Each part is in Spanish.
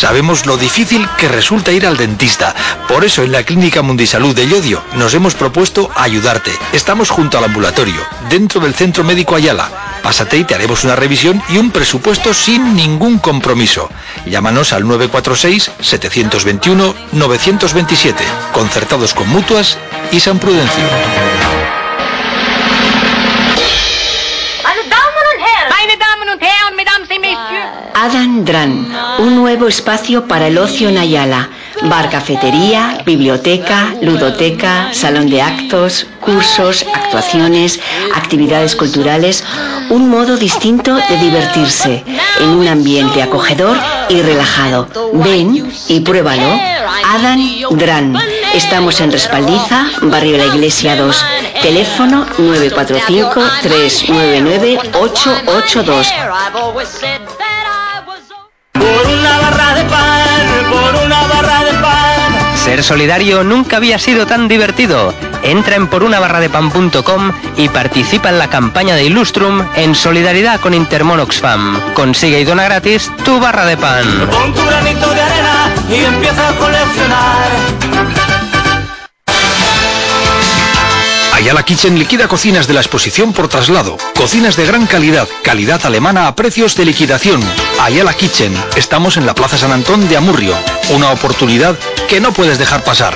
Sabemos lo difícil que resulta ir al dentista. Por eso en la Clínica Mundisalud de Llodio nos hemos propuesto ayudarte. Estamos junto al ambulatorio, dentro del Centro Médico Ayala. Pásate y te haremos una revisión y un presupuesto sin ningún compromiso. Llámanos al 946-721-927, concertados con Mutuas y San Prudencio. Adam Dran, un nuevo espacio para el ocio en Ayala. Bar, cafetería, biblioteca, ludoteca, salón de actos, cursos, actuaciones, actividades culturales, un modo distinto de divertirse, en un ambiente acogedor y relajado. Ven y pruébalo. Adam Dran. Estamos en Respaldiza, barrio La Iglesia 2. Teléfono 945-399-882. Por una barra de pan, por una barra de pan. Ser solidario nunca había sido tan divertido. Entra en porunabarradepan.com y participa en la campaña de Illustrum en solidaridad con Intermón Oxfam. Consigue y dona gratis tu barra de pan. Pon tu granito de arena y empieza a coleccionar. Ayala Kitchen liquida cocinas de la exposición por traslado. Cocinas de gran calidad, calidad alemana a precios de liquidación. Ayala Kitchen. Estamos en la Plaza San Antón de Amurrio. Una oportunidad que no puedes dejar pasar.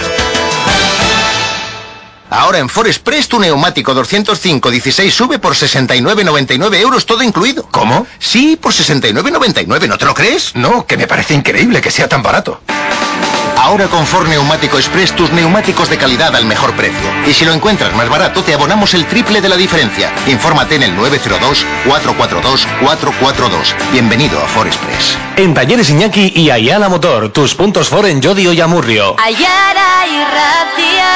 Ahora en Forexpress tu neumático 205-16 sube por 69,99 euros todo incluido. ¿Cómo? Sí, por 69,99, ¿no te lo crees? No, que me parece increíble que sea tan barato. Ahora con Ford Neumático Express tus neumáticos de calidad al mejor precio. Y si lo encuentras más barato te abonamos el triple de la diferencia. Infórmate en el 902-442-442. Bienvenido a Ford Express. En Talleres Iñaki y Ayala Motor, tus puntos Ford en Llodio y Amurrio. Ayala y Ratia.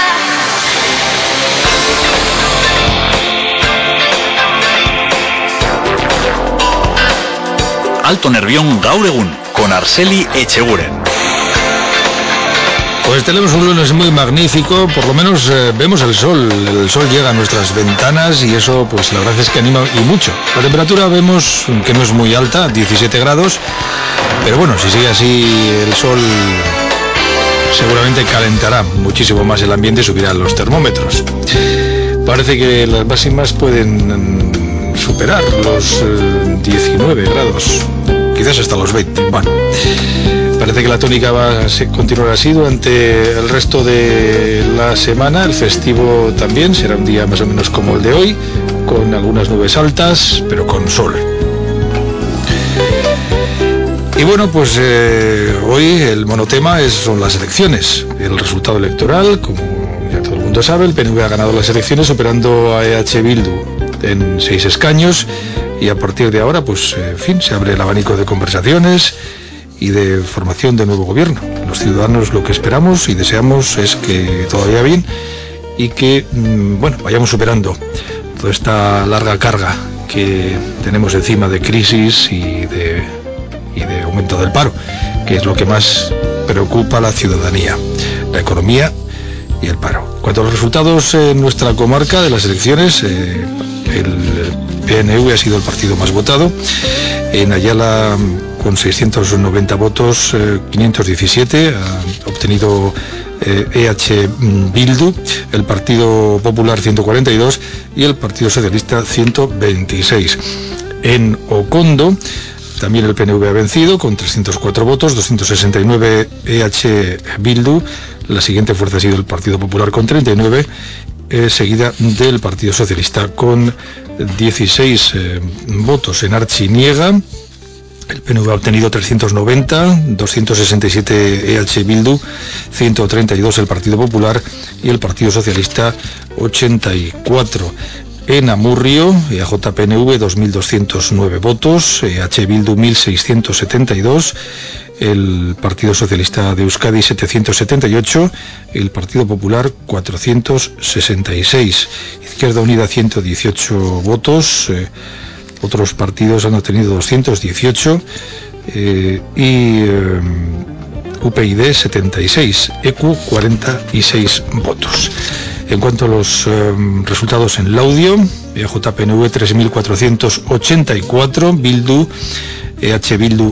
Alto Nervión gaur egun, con Arceli Echeguren. Pues tenemos un lunes muy magnífico, por lo menos vemos el sol llega a nuestras ventanas y eso pues la verdad es que anima y mucho. La temperatura vemos que no es muy alta, 17 grados, pero bueno, si sigue así el sol seguramente calentará muchísimo más el ambiente y subirán los termómetros. Parece que las máximas pueden superar los 19 grados, quizás hasta los 20, bueno. Parece que la tónica va a continuar así durante el resto de la semana. El festivo también será un día más o menos como el de hoy, con algunas nubes altas, pero con sol. Y bueno, pues hoy el monotema son las elecciones. El resultado electoral, como ya todo el mundo sabe, el PNV ha ganado las elecciones superando a EH Bildu en 6 escaños y a partir de ahora, pues en fin, se abre el abanico de conversaciones y de formación de nuevo gobierno. Los ciudadanos lo que esperamos y deseamos es que todo vaya bien y que, bueno, vayamos superando toda esta larga carga que tenemos encima de crisis y de aumento del paro, que es lo que más preocupa a la ciudadanía, la economía y el paro. En cuanto a los resultados en nuestra comarca de las elecciones, el PNV ha sido el partido más votado. En Ayala, con 690 votos, 517 ha obtenido EH Bildu, el Partido Popular 142 y el Partido Socialista 126. En Ocondo también el PNV ha vencido con 304 votos, 269 EH Bildu. La siguiente fuerza ha sido el Partido Popular con 39, seguida del Partido Socialista con 16 votos. En Archiniega el PNV ha obtenido 390, 267 EH Bildu, 132 el Partido Popular y el Partido Socialista 84. En Amurrio, EAJ-PNV 2.209 votos, EH Bildu 1.672, el Partido Socialista de Euskadi 778, el Partido Popular 466, Izquierda Unida 118 votos, otros partidos han obtenido 218 y UPyD 76, EQ 46 votos. En cuanto a los resultados en Laudio, EAJ-PNV 3.484, Bildu EH Bildu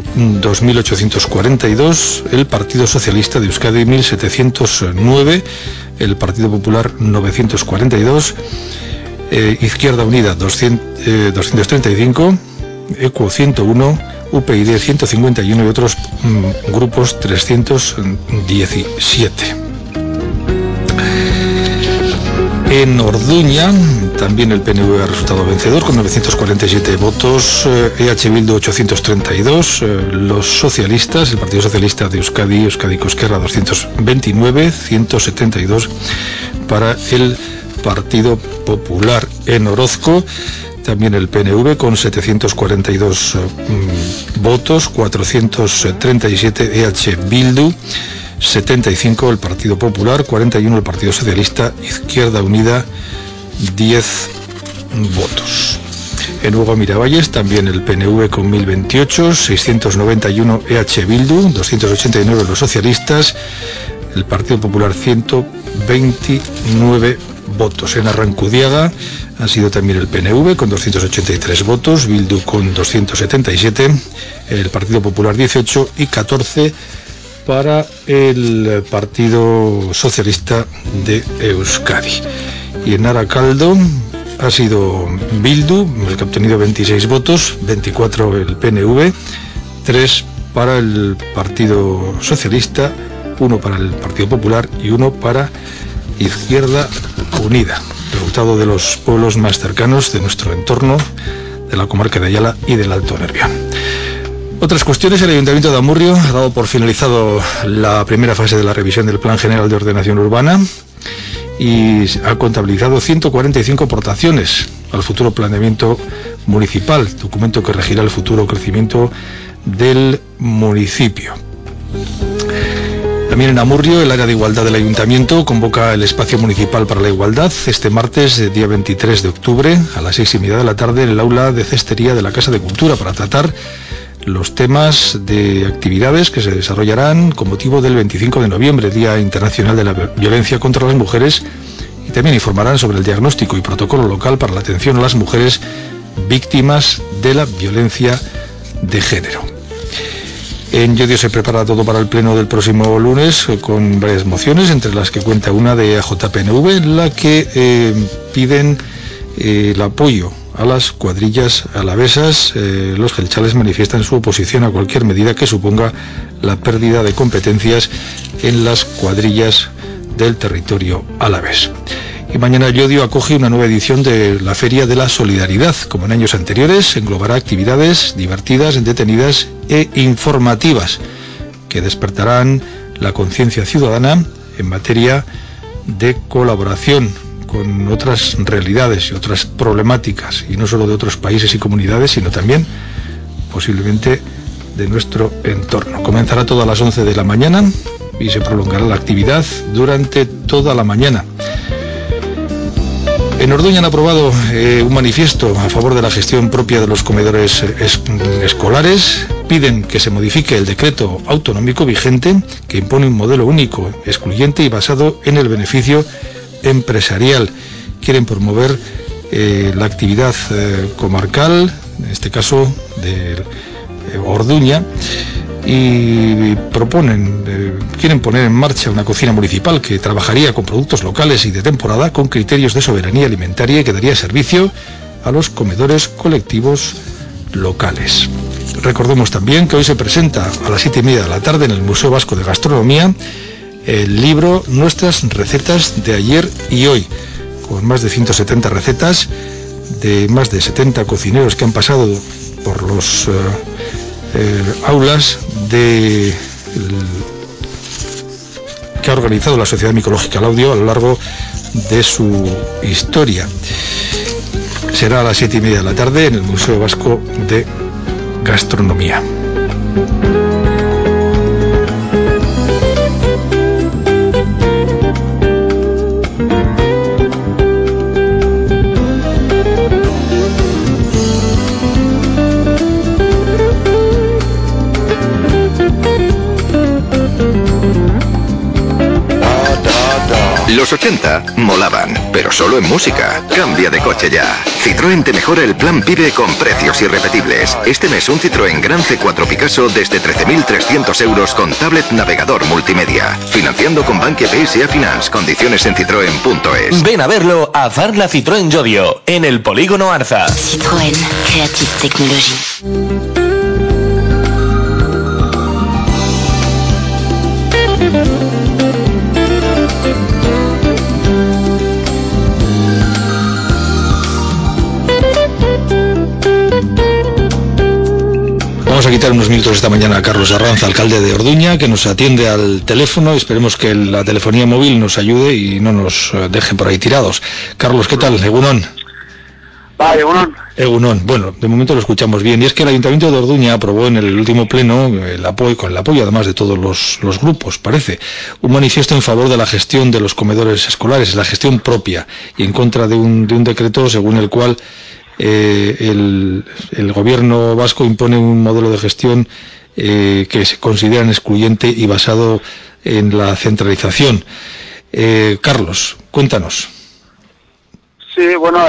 2.842, el Partido Socialista de Euskadi 1.709, el Partido Popular 942, Izquierda Unida 235, ECUO 101, UPyD 151 y otros grupos 317. En Orduña, también el PNV ha resultado vencedor con 947 votos, EH Bildu 832, los socialistas, el Partido Socialista de Euskadi, Euskadiko Ezkerra 229, 172 para el Partido Popular. En Orozco, también el PNV con 742 votos, 437 EH Bildu, 75 el Partido Popular, 41 el Partido Socialista, Izquierda Unida 10 votos. En Hugo Miravalles también el PNV con 1028, 691 EH Bildu, 289 los socialistas, el Partido Popular 129 votos. En Arrancudiaga ha sido también el PNV con 283 votos, Bildu con 277, el Partido Popular 18 y 14 para el Partido Socialista de Euskadi. Y en Aracaldo ha sido Bildu, el que ha obtenido 26 votos, 24 el PNV, 3 para el Partido Socialista, 1 para el Partido Popular y 1 para Izquierda Unida. Resultado de los pueblos más cercanos de nuestro entorno, de la comarca de Ayala y del Alto Nervión. Otras cuestiones: el Ayuntamiento de Amurrio ha dado por finalizado la primera fase de la revisión del Plan General de Ordenación Urbana y ha contabilizado 145 aportaciones al futuro planeamiento municipal, documento que regirá el futuro crecimiento del municipio. También en Amurrio, el área de igualdad del Ayuntamiento convoca el espacio municipal para la igualdad este martes, día 23 de octubre, a las 6:30 de la tarde, en el aula de cestería de la Casa de Cultura, para tratar los temas de actividades que se desarrollarán con motivo del 25 de noviembre, Día Internacional de la Violencia contra las Mujeres, y también informarán sobre el diagnóstico y protocolo local para la atención a las mujeres víctimas de la violencia de género. En Llodio se prepara todo para el pleno del próximo lunes con varias mociones, entre las que cuenta una de AJPNV, en la que piden el apoyo a las cuadrillas alavesas. Los gelchales manifiestan su oposición a cualquier medida que suponga la pérdida de competencias en las cuadrillas del territorio alavés. Y mañana Llodio acoge una nueva edición de la Feria de la Solidaridad. Como en años anteriores, englobará actividades divertidas, entretenidas e informativas que despertarán la conciencia ciudadana en materia de colaboración con otras realidades y otras problemáticas, y no solo de otros países y comunidades, sino también posiblemente de nuestro entorno. Comenzará todo a las 11 de la mañana y se prolongará la actividad durante toda la mañana. En Orduña han aprobado un manifiesto a favor de la gestión propia de los comedores escolares. Piden que se modifique el decreto autonómico vigente, que impone un modelo único, excluyente y basado en el beneficio empresarial. Quieren promover la actividad comarcal, en este caso de Orduña, y quieren poner en marcha una cocina municipal que trabajaría con productos locales y de temporada, con criterios de soberanía alimentaria, y que daría servicio a los comedores colectivos locales. Recordemos también que hoy se presenta a las 7:30 de la tarde en el Museo Vasco de Gastronomía el libro Nuestras recetas de ayer y hoy, con más de 170 recetas de más de 70 cocineros que han pasado por los aulas que ha organizado la Sociedad Micológica Laudio a lo largo de su historia. Será a las 7:30 de la tarde en el Museo Vasco de Gastronomía. Los 80 molaban, pero solo en música. Cambia de coche ya. Citroën te mejora el plan PIBE con precios irrepetibles. Este mes un Citroën Gran C4 Picasso desde 13.300 euros con tablet navegador multimedia. Financiando con Bankia PSA Finance. Condiciones en citroen.es. Ven a verlo a Farla Citroën Llodio, en el Polígono Arza. Citroën, Creative Technology. Vamos a quitar unos minutos esta mañana a Carlos Arranza, alcalde de Orduña, que nos atiende al teléfono. Esperemos que la telefonía móvil nos ayude y no nos deje por ahí tirados. Carlos, ¿qué tal? Egunon. Egunon. Egunon. Bueno, de momento lo escuchamos bien. Y es que el Ayuntamiento de Orduña aprobó en el último pleno, con el apoyo además de todos los grupos, parece, un manifiesto en favor de la gestión de los comedores escolares, la gestión propia, y en contra de un decreto según el cual el gobierno vasco impone un modelo de gestión que se consideran excluyente y basado en la centralización. Carlos, cuéntanos. Sí, bueno,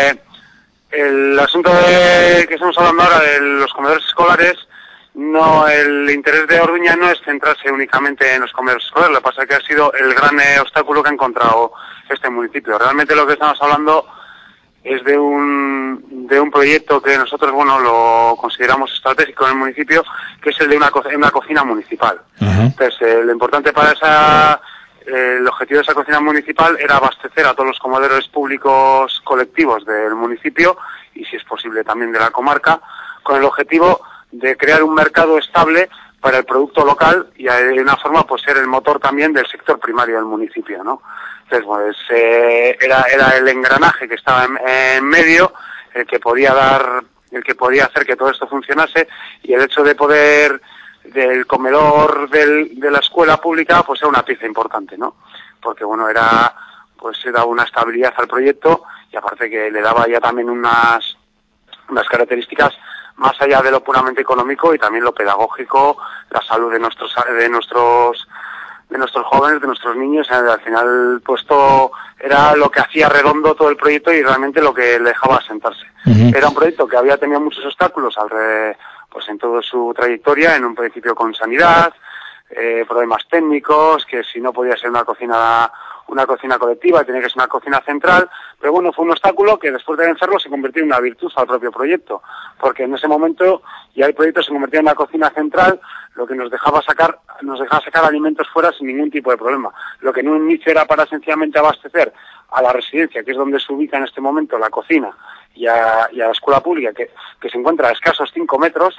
el asunto que estamos hablando ahora de los comedores escolares, no, el interés de Orduña no es centrarse únicamente en los comedores escolares. Lo que pasa es que ha sido el gran obstáculo que ha encontrado este municipio. Realmente lo que estamos hablando es de un proyecto que nosotros, bueno, lo consideramos estratégico en el municipio, que es el de una cocina municipal. Entonces, lo importante para el objetivo de esa cocina municipal era abastecer a todos los comedores públicos colectivos del municipio y, si es posible, también de la comarca, con el objetivo de crear un mercado estable para el producto local y, de una forma, pues ser el motor también del sector primario del municipio, ¿no? Entonces, pues, era el engranaje que estaba en medio, el que podía hacer que todo esto funcionase, y el hecho de poder del comedor de la escuela pública, pues era una pieza importante, ¿no? Porque, bueno, era una estabilidad al proyecto, y aparte que le daba ya también unas características más allá de lo puramente económico y también lo pedagógico, la salud de nuestros jóvenes, de nuestros niños. Al final, pues todo era lo que hacía redondo todo el proyecto y realmente lo que le dejaba asentarse. Era un proyecto que había tenido muchos obstáculos pues en toda su trayectoria, en un principio con sanidad, problemas técnicos, que si no podía ser una cocina colectiva, tenía que ser una cocina central, pero bueno, fue un obstáculo que después de vencerlo se convirtió en una virtud al propio proyecto, porque en ese momento ya el proyecto se convertía en una cocina central, lo que nos dejaba sacar alimentos fuera sin ningún tipo de problema. Lo que en un inicio era para sencillamente abastecer a la residencia, que es donde se ubica en este momento la cocina, y a la escuela pública, que se encuentra a escasos 5 metros,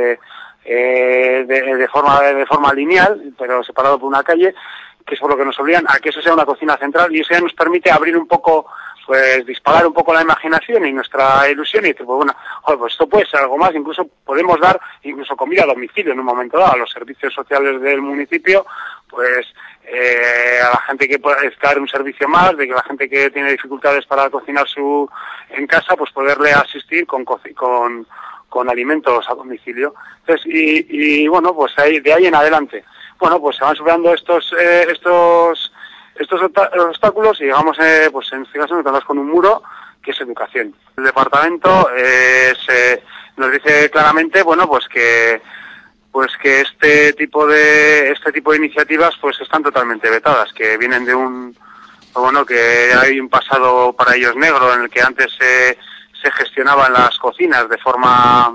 de forma lineal, pero separado por una calle, que es por lo que nos obligan a que eso sea una cocina central, y eso ya nos permite abrir un poco, pues disparar un poco la imaginación y nuestra ilusión, y decir, pues bueno, pues esto puede ser algo más. Incluso podemos dar comida a domicilio en un momento dado a los servicios sociales del municipio, pues a la gente que puede dar un servicio más, de que la gente que tiene dificultades para cocinar en casa, pues poderle asistir con alimentos a domicilio. Entonces, y bueno, pues de ahí en adelante, bueno, pues se van superando estos obstáculos y llegamos, pues en este caso nos encontramos con un muro que es educación. El departamento nos dice claramente, bueno, pues que este tipo de iniciativas pues están totalmente vetadas, que vienen de que hay un pasado para ellos negro en el que antes se gestionaban las cocinas de forma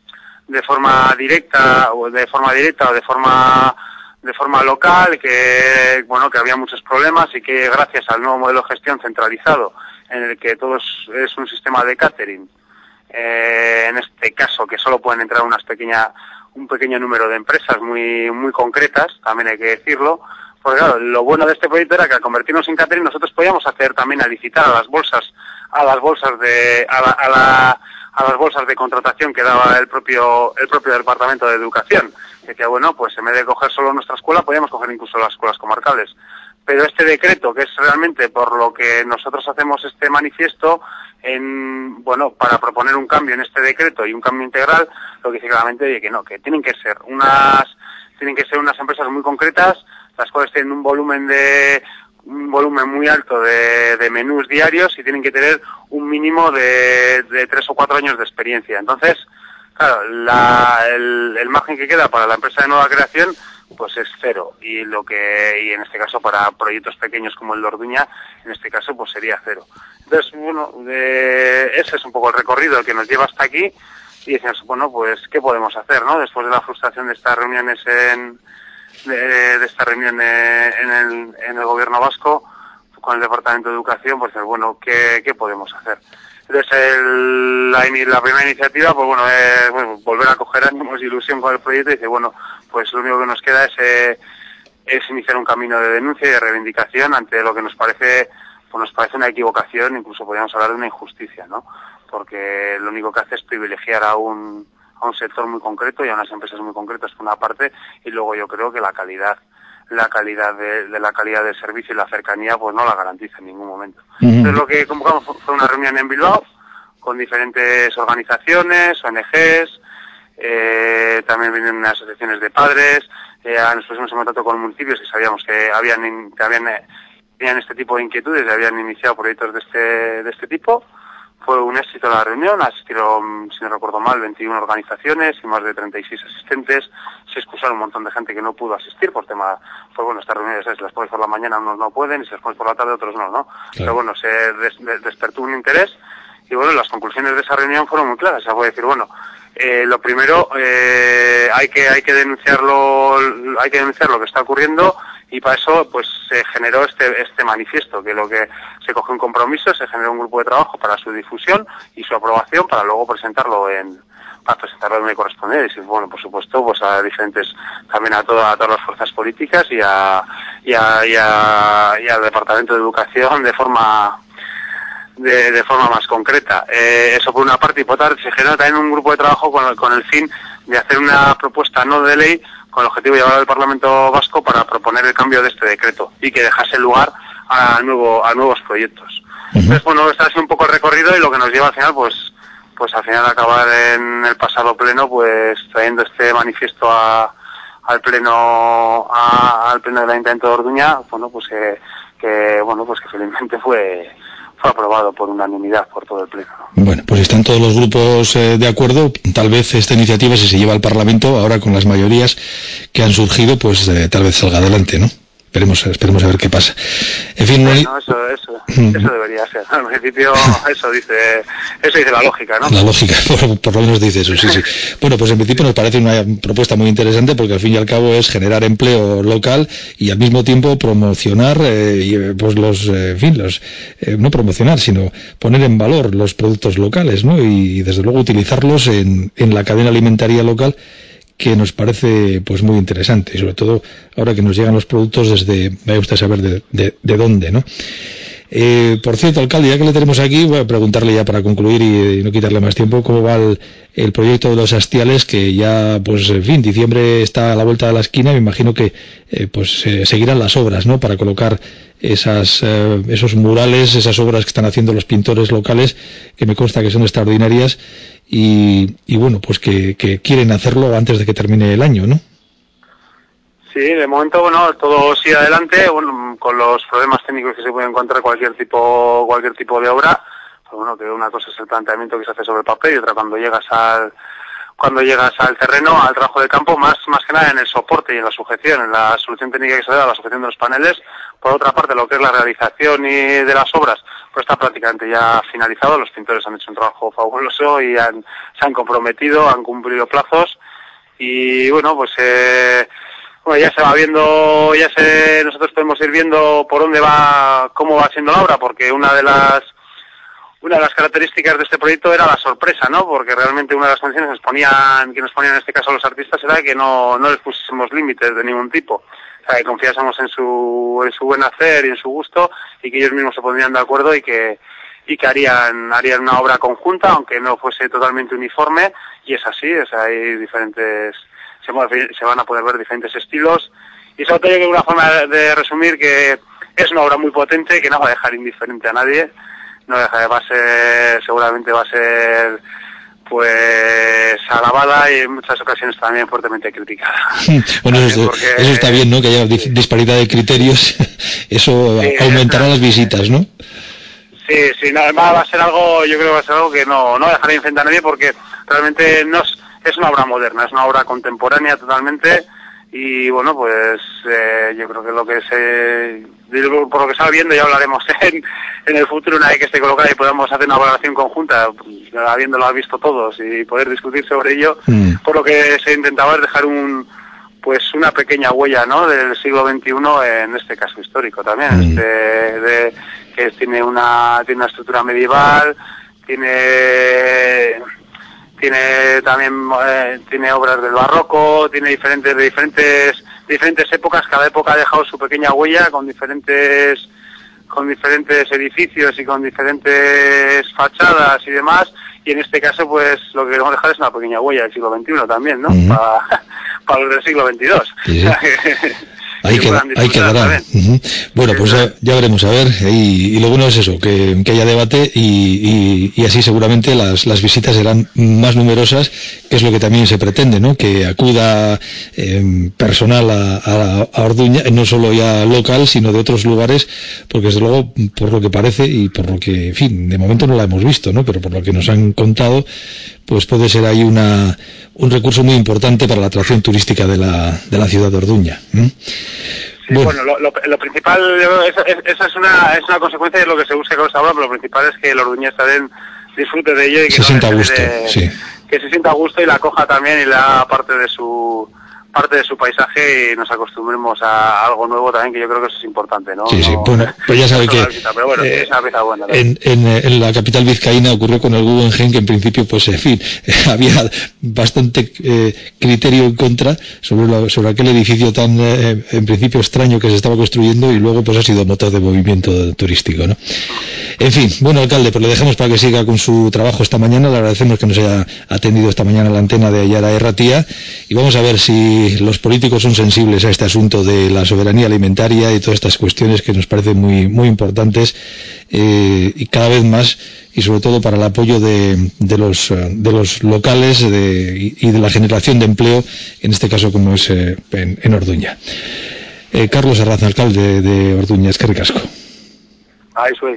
directa o de forma local, que había muchos problemas, y que gracias al nuevo modelo de gestión centralizado, en el que todo es un sistema de catering, en este caso que solo pueden entrar un pequeño número de empresas muy muy concretas, también hay que decirlo, porque claro, lo bueno de este proyecto era que al convertirnos en catering nosotros podíamos hacer también a licitar a las bolsas de contratación que daba el propio Departamento de Educación, que bueno, pues en vez de coger solo nuestra escuela, podíamos coger incluso las escuelas comarcales. Pero este decreto, que es realmente por lo que nosotros hacemos este manifiesto, para proponer un cambio en este decreto y un cambio integral, lo que dice claramente que no, que tienen que ser unas empresas muy concretas, las cuales tienen un volumen de un volumen muy alto de menús diarios y tienen que tener un mínimo de 3 o 4 años de experiencia. Entonces, claro, el margen que queda para la empresa de nueva creación pues es cero, y en este caso para proyectos pequeños como el de Orduña, en este caso pues sería cero. Entonces, bueno, ese es un poco el recorrido que nos lleva hasta aquí, y decimos, bueno, pues ¿qué podemos hacer, no? Después de la frustración de estas reuniones en el gobierno vasco con el Departamento de Educación, pues bueno, ¿qué podemos hacer? Entonces la primera iniciativa, pues bueno, es volver a coger ánimos y ilusión con el proyecto, y dice, bueno, pues lo único que nos queda es iniciar un camino de denuncia y de reivindicación ante lo que nos parece una equivocación, incluso podríamos hablar de una injusticia, ¿no? Porque lo único que hace es privilegiar a un sector muy concreto y a unas empresas muy concretas por una parte, y luego yo creo que la calidad del servicio y la cercanía pues no la garantiza en ningún momento. Entonces lo que convocamos fue una reunión en Bilbao con diferentes organizaciones, ONGs, también vienen unas asociaciones de padres, nos pusimos en contacto con municipios que sabíamos que tenían este tipo de inquietudes y habían iniciado proyectos de este tipo. Fue un éxito la reunión, asistieron, si no recuerdo mal, 21 organizaciones y más de 36 asistentes. Se excusaron un montón de gente que no pudo asistir por tema, pues bueno, estas reuniones, si las pones por la mañana unos no pueden, y si las pones por la tarde otros no, ¿no? Claro. Pero bueno, se despertó un interés, y bueno, las conclusiones de esa reunión fueron muy claras. Se puede decir, bueno, lo primero, hay que denunciar lo que está ocurriendo, y para eso pues se generó este manifiesto, que lo que se cogió un compromiso, se generó un grupo de trabajo para su difusión y su aprobación, para luego presentarlo donde corresponde, y bueno, por supuesto, pues a diferentes, también a todas las fuerzas políticas y al Departamento de Educación de forma más concreta. Eso por una parte, y por otra se generó también un grupo de trabajo con el fin de hacer una propuesta no de ley con el objetivo de llevar al Parlamento Vasco para proponer el cambio de este decreto y que dejase lugar a nuevos proyectos. Entonces, bueno, este ha sido un poco el recorrido, y lo que nos lleva al final, pues al final acabar en el pasado pleno, pues trayendo este manifiesto al pleno del Ayuntamiento de Orduña, bueno, pues que felizmente fue aprobado por unanimidad por todo el pleno, ¿no? Bueno, pues están todos los grupos de acuerdo. Tal vez esta iniciativa, si se lleva al Parlamento, ahora con las mayorías que han surgido, pues tal vez salga adelante, ¿no? Esperemos a ver qué pasa. En fin, bueno, eso debería ser. En principio eso dice la lógica, ¿no? La lógica, por lo menos dice eso, sí. Bueno, pues en principio nos parece una propuesta muy interesante, porque al fin y al cabo es generar empleo local y al mismo tiempo promocionar, no promocionar, sino poner en valor los productos locales, ¿no? Y desde luego utilizarlos en la cadena alimentaria local, que nos parece pues muy interesante, y sobre todo ahora que nos llegan los productos desde, me gusta saber de dónde, ¿no? Por cierto, alcalde, ya que le tenemos aquí, voy a preguntarle ya para concluir y no quitarle más tiempo, ¿cómo va el proyecto de los hastiales? Que ya, pues en fin, diciembre está a la vuelta de la esquina, me imagino que seguirán las obras, ¿no? Para colocar esos murales, esas obras que están haciendo los pintores locales, que me consta que son extraordinarias, y bueno, pues que quieren hacerlo antes de que termine el año, ¿no? Sí, de momento, bueno, todo sigue adelante, bueno, con los problemas técnicos que se puede encontrar cualquier tipo de obra. Pues bueno, que una cosa es el planteamiento que se hace sobre el papel, y otra cuando llegas al terreno, al trabajo de campo, más que nada en el soporte y en la sujeción, en la solución técnica que se da, la sujeción de los paneles. Por otra parte, lo que es la realización de las obras, pues está prácticamente ya finalizado. Los pintores han hecho un trabajo fabuloso y se han comprometido, han cumplido plazos, y bueno, pues ya se va viendo, nosotros podemos ir viendo por dónde va, cómo va siendo la obra, porque una de las características de este proyecto era la sorpresa, ¿no? Porque realmente una de las condiciones que nos ponían en este caso los artistas era que no les pusiésemos límites de ningún tipo. O sea, que confiásemos en su buen hacer y en su gusto, y que ellos mismos se pondrían de acuerdo y que harían una obra conjunta, aunque no fuese totalmente uniforme, y es así, o sea, hay diferentes, se van a poder ver diferentes estilos, y sobre todo, yo creo que una forma de resumir que es una obra muy potente, que no va a dejar indiferente a nadie. Seguramente va a ser pues alabada y en muchas ocasiones también fuertemente criticada. Bueno, eso está bien, ¿no? Que haya disparidad de criterios, eso aumentará las visitas, ¿no? Sí, no, además va a ser algo, yo creo que va a ser algo que no dejará de enfrentar a nadie, porque realmente es una obra moderna, es una obra contemporánea totalmente, y bueno, pues yo creo que por lo que estaba viendo, ya hablaremos en el futuro, una vez que esté colocada y podamos hacer una valoración conjunta, habiéndolo visto todos y poder discutir sobre ello. Por lo que se intentaba es dejar una pequeña huella, ¿no?, del siglo XXI, en este caso histórico también, que tiene una estructura medieval, tiene también tiene obras del barroco, tiene diferentes épocas. Cada época ha dejado su pequeña huella con diferentes edificios y con diferentes fachadas y demás, y en este caso pues lo que queremos dejar es una pequeña huella del siglo XXI también, ¿no? Para los del siglo XXII. Sí. Ahí quedará. Bueno, pues ya veremos, a ver, y lo bueno es eso, que haya debate y así seguramente las visitas serán más numerosas, que es lo que también se pretende, ¿no? Que acuda personal a Orduña, no solo ya local, sino de otros lugares, porque desde luego, por lo que parece y por lo que, en fin, de momento no la hemos visto, ¿no? Pero por lo que nos han contado, pues puede ser ahí un recurso muy importante para la atracción turística de la ciudad de Orduña. Sí, bueno, lo principal, esa es una consecuencia de lo que se busca con esta obra, pero lo principal es que el orduñés disfrute de ello y que se sienta a gusto, que se sienta a gusto y la acoja también y le haga parte de su paisaje, y nos acostumbremos a algo nuevo también, que yo creo que eso es importante, ¿no? Sí, bueno, pues ya sabe que pero bueno, es una pieza buena, ¿no? en la capital vizcaína ocurrió con el Guggenheim, que en principio, pues en fin, había bastante criterio en contra sobre aquel edificio tan en principio extraño que se estaba construyendo, y luego pues ha sido motor de movimiento turístico, ¿no? En fin, bueno, alcalde, pues le dejamos para que siga con su trabajo esta mañana. Le agradecemos que nos haya atendido esta mañana la antena de Ayala Erratia, y vamos a ver si los políticos son sensibles a este asunto de la soberanía alimentaria y todas estas cuestiones que nos parecen muy, muy importantes, y cada vez más, y sobre todo para el apoyo de los locales y de la generación de empleo, en este caso como es en Orduña. Carlos Arraz, alcalde de Orduña, eskerrik asko. Ahí soy.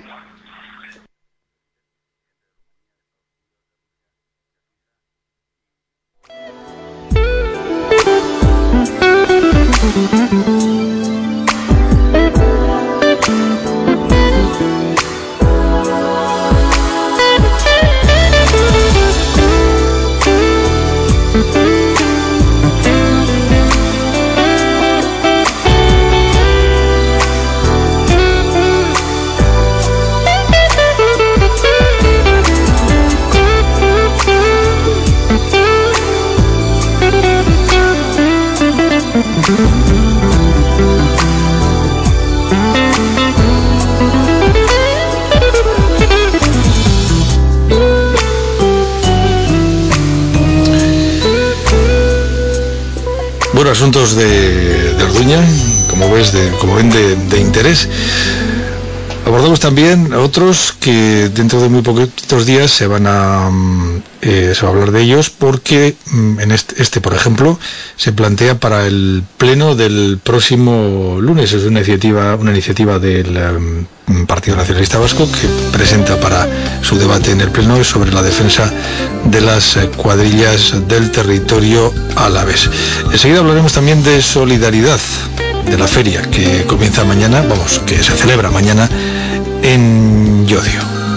Bueno, asuntos de Orduña, como ven, de interés. Abordamos también a otros que dentro de muy poquitos días se va a hablar de ellos, porque en este, por ejemplo, se plantea para el pleno del próximo lunes. Es una iniciativa del Partido Nacionalista Vasco, que presenta para su debate en el pleno sobre la defensa de las cuadrillas del territorio alavés. Enseguida hablaremos también de solidaridad, de la feria que comienza mañana, que se celebra mañana en Llodio.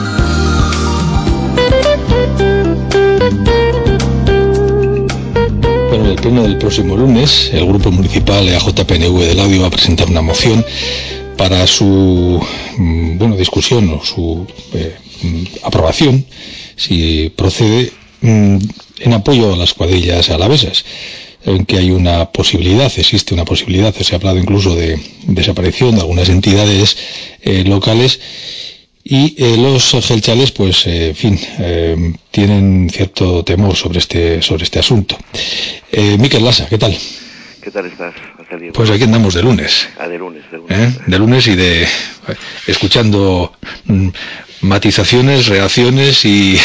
Bueno, en el pleno del próximo lunes, el Grupo Municipal EAJ-PNV de Laudio va a presentar una moción para su discusión o su aprobación, si procede, en apoyo a las cuadrillas alavesas, en que existe una posibilidad, se ha hablado incluso de desaparición de algunas entidades locales, y los gelchales, pues, tienen cierto temor sobre este asunto. Mikel Lasa, ¿qué tal? ¿Qué tal estás? Pues aquí andamos de lunes. De lunes. De lunes y escuchando matizaciones, reacciones y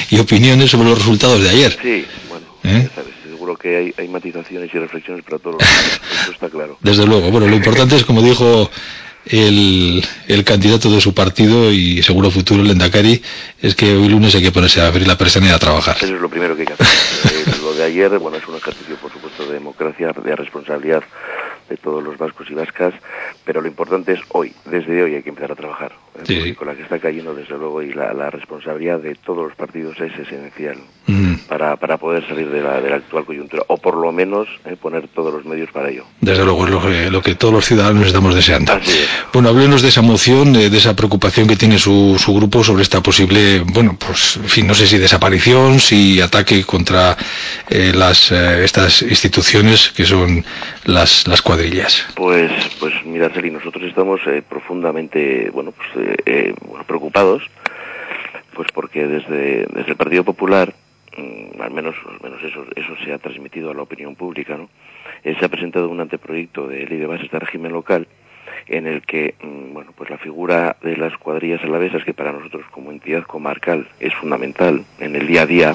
y opiniones sobre los resultados de ayer. Sí, bueno, ya sabes, seguro que hay matizaciones y reflexiones para todos los días, eso está claro. Desde luego, bueno, lo importante es, como dijo el candidato de su partido y seguro futuro, el Lehendakari, es que hoy lunes hay que ponerse a abrir la persiana y a trabajar. Eso es lo primero que hay que hacer. Lo de ayer, bueno, es un ejercicio, por supuesto, de democracia, de responsabilidad de todos los vascos y vascas, pero lo importante es hoy, desde hoy hay que empezar a trabajar. Sí. Con la que está cayendo, desde luego, y la responsabilidad de todos los partidos es esencial para poder salir de la actual coyuntura, o por lo menos poner todos los medios para ello. Desde luego, es lo que todos los ciudadanos estamos deseando. Así es. Bueno, háblenos de esa moción, de esa preocupación que tiene su grupo sobre esta posible, bueno, pues, en fin, no sé si desaparición, si ataque contra estas instituciones que son las cuadrillas. Pues mira, Arceli, nosotros estamos profundamente, preocupados, pues porque desde el Partido Popular, al menos eso se ha transmitido a la opinión pública, ¿no? Se ha presentado un anteproyecto de ley de bases de régimen local en el que, pues la figura de las cuadrillas alavesas, que para nosotros como entidad comarcal es fundamental en el día a día,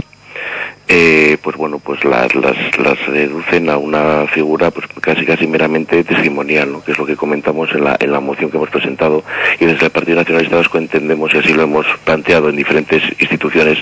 las reducen a una figura pues casi meramente testimonial, ¿no? Que es lo que comentamos en la moción que hemos presentado, y desde el Partido Nacionalista Vasco entendemos, y así lo hemos planteado en diferentes instituciones,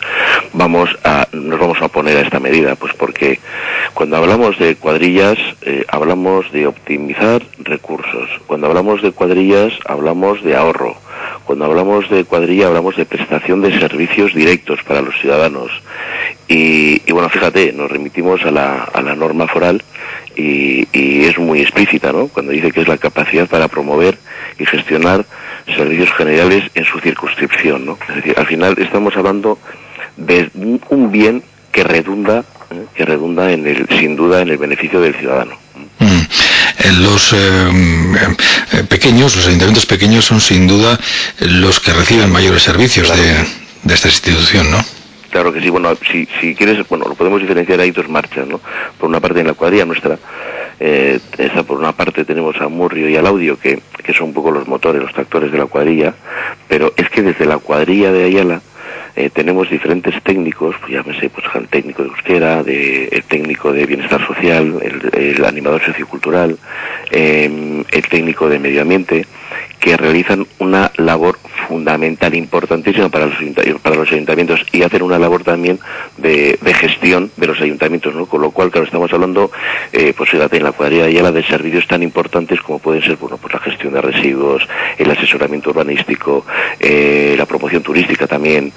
nos vamos a oponer a esta medida, pues porque cuando hablamos de cuadrillas hablamos de optimizar recursos, cuando hablamos de cuadrillas hablamos de ahorro, cuando hablamos de cuadrilla hablamos de prestación de servicios directos para los ciudadanos. Y bueno, fíjate, nos remitimos a la norma foral y es muy explícita, ¿no? Cuando dice que es la capacidad para promover y gestionar servicios generales en su circunscripción, ¿no? Es decir, al final estamos hablando de un bien que redunda sin duda en el beneficio del ciudadano. Los ayuntamientos pequeños son sin duda los que reciben mayores servicios de esta institución, ¿no? Claro que sí. Bueno, si quieres, lo podemos diferenciar, hay dos marchas, ¿no? Por una parte, en la cuadrilla nuestra, por una parte tenemos a Murrio y a Laudio, que son un poco los motores, los tractores de la cuadrilla, pero es que desde la cuadrilla de Ayala tenemos diferentes técnicos, pues llámese el técnico de euskera, el técnico de bienestar social, el animador sociocultural, el técnico de medio ambiente, que realizan una labor fundamental, importantísima para los ayuntamientos, y hacen una labor también de gestión de los ayuntamientos, ¿no? Con lo cual, claro, estamos hablando, pues fíjate, en la cuadrilla de Ayala, de servicios tan importantes como pueden ser, pues la gestión de residuos, el asesoramiento urbanístico, la promoción turística también,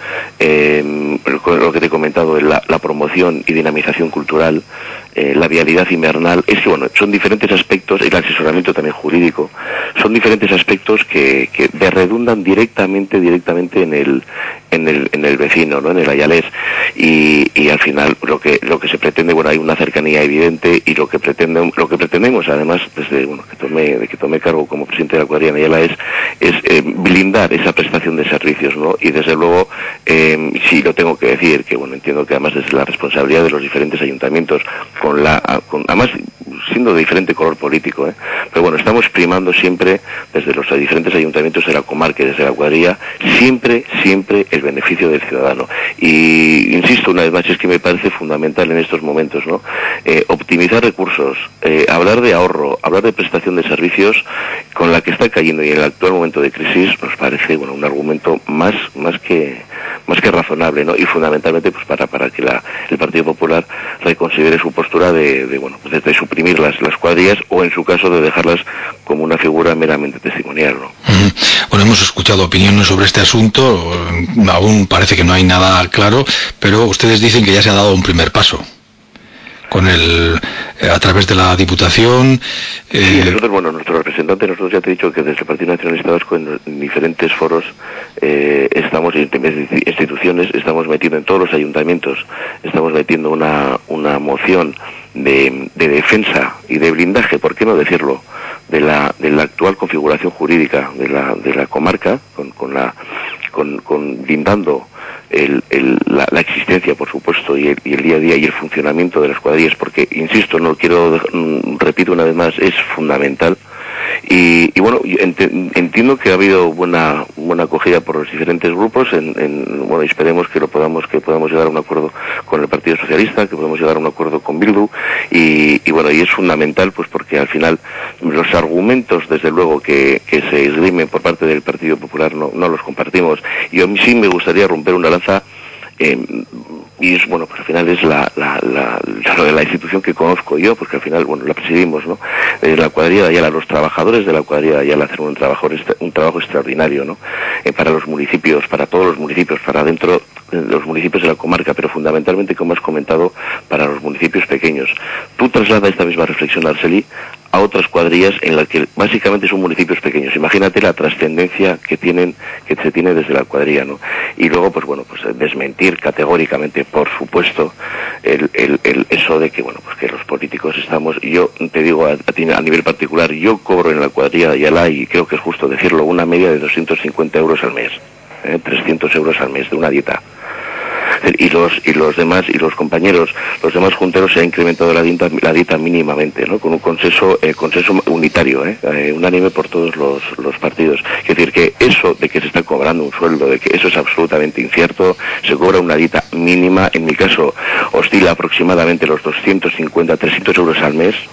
lo que te he comentado, la promoción y dinamización cultural, la vialidad invernal. Es que, son diferentes aspectos, el asesoramiento también jurídico, son diferentes aspectos que redundan directamente en el vecino, ¿no? En el ayalés, y al final lo que se pretende, hay una cercanía evidente, y lo que pretendemos además desde que tomé cargo como presidente de la cuadrilla en Ayala es blindar esa prestación de servicios, ¿no? Y desde luego sí lo tengo que decir, que entiendo que además desde la responsabilidad de los diferentes ayuntamientos, además siendo de diferente color político, pero estamos primando siempre desde los diferentes ayuntamientos de la comarca y desde la cuadrilla siempre el beneficio del ciudadano. Y insisto una vez más, es que me parece fundamental en estos momentos, ¿no? Optimizar recursos, hablar de ahorro, hablar de prestación de servicios, con la que está cayendo y en el actual momento de crisis nos parece un argumento más que razonable, ¿no? Y fundamentalmente pues para que el Partido Popular reconsidere su postura de suprimir las cuadrillas, o en su caso de dejarlas como una figura meramente testimonial, ¿no? Bueno, hemos escuchado opiniones sobre este asunto, aún parece que no hay nada claro, pero ustedes dicen que ya se ha dado un primer paso con a través de la Diputación. Sí, nosotros, nuestro representante, nosotros ya te he dicho que desde el Partido Nacionalista Vasco en diferentes foros estamos, en instituciones, estamos metiendo en todos los ayuntamientos, estamos metiendo una moción de defensa y de blindaje, ¿por qué no decirlo?, de la actual configuración jurídica de la comarca, con blindando la existencia, por supuesto, y el día a día y el funcionamiento de las cuadrillas, porque, insisto, repito una vez más, es fundamental, Y bueno, entiendo que ha habido buena acogida por los diferentes grupos, bueno, esperemos que podamos llegar a un acuerdo con el Partido Socialista, que podamos llegar a un acuerdo con Bildu, y bueno, y es fundamental, pues porque al final los argumentos, desde luego, que se esgrimen por parte del Partido Popular no los compartimos. Y a mí sí me gustaría romper una lanza, y es, bueno, pues al final es la institución que conozco yo, porque al final, bueno, la presidimos, ¿no? La cuadrilla de Ayala, los trabajadores de la cuadrilla de Ayala hacen un trabajo extraordinario, ¿no? Para los municipios, para todos los municipios, para dentro de los municipios de la comarca, pero fundamentalmente, como has comentado, para los municipios pequeños. Tú traslada esta misma reflexión, Arceli, a otras cuadrillas en las que básicamente son municipios pequeños. Imagínate la trascendencia que se tiene desde la cuadrilla, ¿no? Y luego, pues bueno, pues desmentir categóricamente, por supuesto, eso de que, bueno, pues que los políticos estamos, yo te digo a nivel particular, yo cobro en la cuadrilla de Ayala, y creo que es justo decirlo, una media de 250 euros al mes, 300 euros al mes de una dieta. Y los demás, y los compañeros, los demás junteros, se ha incrementado la dieta mínimamente, ¿no? Con un consenso unitario, unánime por todos los partidos. Es decir, que eso de que se está cobrando un sueldo, de que eso es absolutamente incierto. Se cobra una dieta mínima, en mi caso oscila aproximadamente los 250, 300 euros al mes.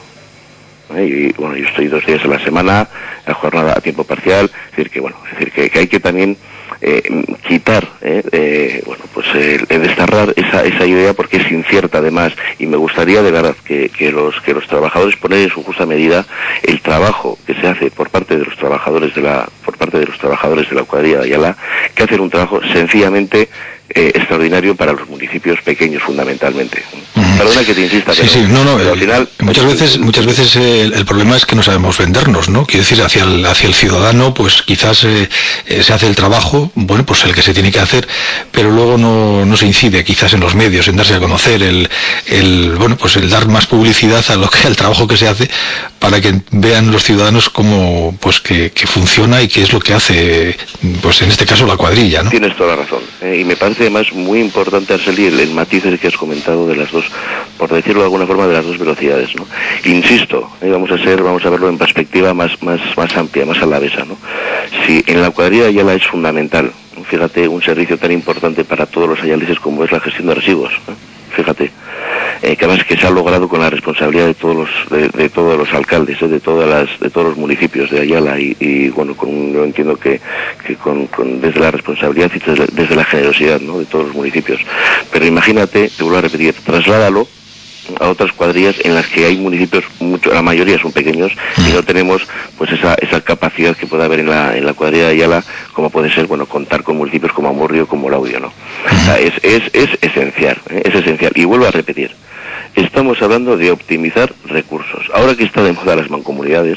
Y bueno, yo estoy 2 días a la semana, la jornada a tiempo parcial. Es decir, que hay que también quitar, bueno, pues desterrar esa idea, porque es incierta además, y me gustaría de verdad que los trabajadores poner en su justa medida el trabajo que se hace por parte de los trabajadores de la cuadrilla de Ayala, que hacen un trabajo sencillamente extraordinario para los municipios pequeños, fundamentalmente. Perdona que te insista, pero al final muchas veces el problema es que no sabemos vendernos, ¿no? Quiero decir, hacia el ciudadano, pues quizás se hace el trabajo, bueno, pues el que se tiene que hacer, pero luego no se incide quizás en los medios, en darse a conocer, bueno, pues el dar más publicidad al trabajo que se hace, para que vean los ciudadanos cómo, pues que funciona y qué es lo que hace, pues en este caso la cuadrilla, ¿no? Tienes toda la razón, y me parece además muy importante, Arceli, el matiz que has comentado de las dos, por decirlo de alguna forma, de las dos velocidades, ¿no? Insisto, vamos a verlo en perspectiva más amplia, más alavesa, ¿no? Si en la cuadrilla ya es fundamental, fíjate, un servicio tan importante para todos los ayaleses como es la gestión de residuos, ¿no? Fíjate, que además que se ha logrado con la responsabilidad de todos los alcaldes, de todos los municipios de Ayala, y bueno, yo entiendo que desde la responsabilidad y desde la generosidad, ¿no?, de todos los municipios. Pero imagínate, te vuelvo a repetir, trasládalo a otras cuadrillas en las que hay municipios, la mayoría son pequeños, y no tenemos pues esa capacidad que puede haber en la cuadrilla de Ayala, como puede ser, bueno, contar con municipios como Amurrio, como Laudio, ¿no? O sea, es esencial, es esencial. Y vuelvo a repetir, estamos hablando de optimizar recursos. Ahora que está de moda las mancomunidades,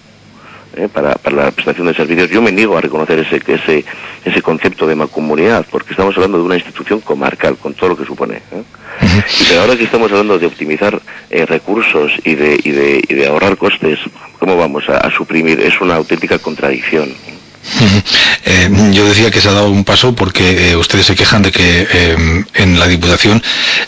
para la prestación de servicios, yo me niego a reconocer ese concepto de mancomunidad, porque estamos hablando de una institución comarcal, con todo lo que supone, Pero ahora que estamos hablando de optimizar recursos y de ahorrar costes, ¿cómo vamos a suprimir? Es una auténtica contradicción. Yo decía que se ha dado un paso porque ustedes se quejan de que en la Diputación